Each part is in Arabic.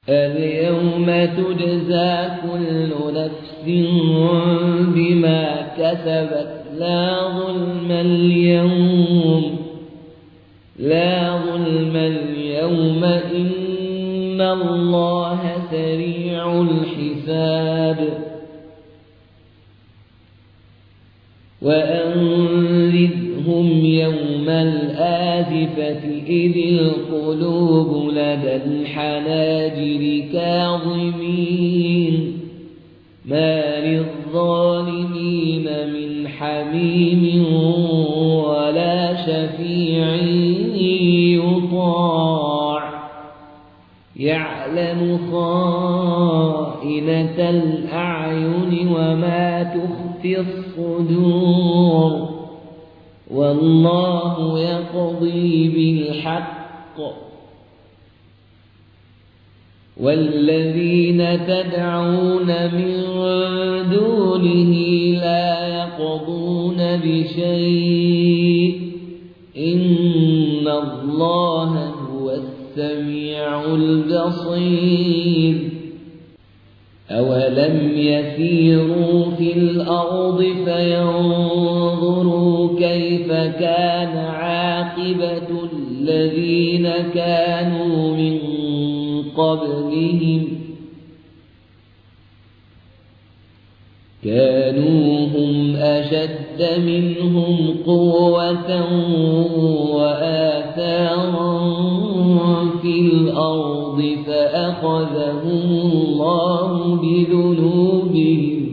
اليوم تجزى كل نفس بما كسبت لا ظلم اليوم إن الله سريع الحساب. وأنذرهم يوم الآزفة إذ القلوب لدى الحناجر كاظمين ما للظالمين من حميم ولا شفيع يطاع يعلم خائنة الأعين وما تخفي الصدور والله يقضي بالحق والذين تدعون من دونه لا يقضون بشيء إن الله هو السميع البصير. أولم يسيروا في الأرض فينظروا كيف كان عاقبة الذين كانوا من قبلهم كانوا هم أشد منهم قوة وآثارا في الأرض فأخذهم الله بذنوبهم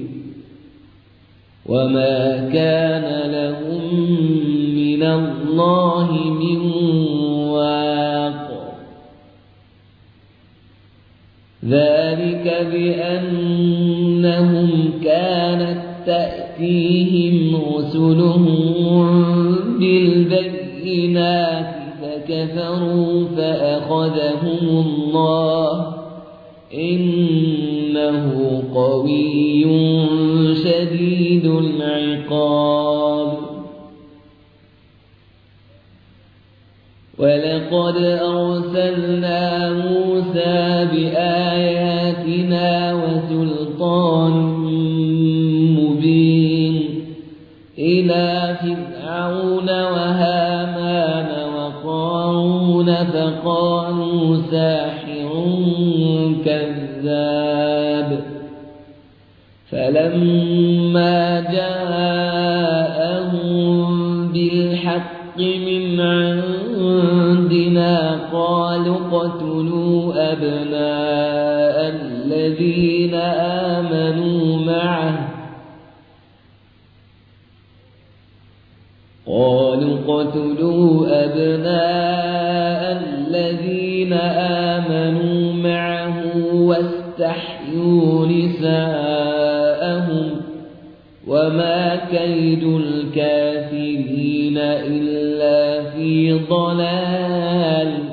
وما كان لهم من الله من واق. ذلك بأنهم كانت تأتيهم رسلهم بالبينات فكفروا فأخذهم الله إنه قوي شديد العقاب. ولقد أرسلنا موسى بآياتنا وسلطان مبين إلى فرعون وهامان وقارون فقالوا ساحر كذاب. فلما جاءهم بالحق من عندنا قالوا اقتلوا أبناء الذين آمنوا معه واستحيوا نساءهم وما كيد الكافرين إلا في ضلال.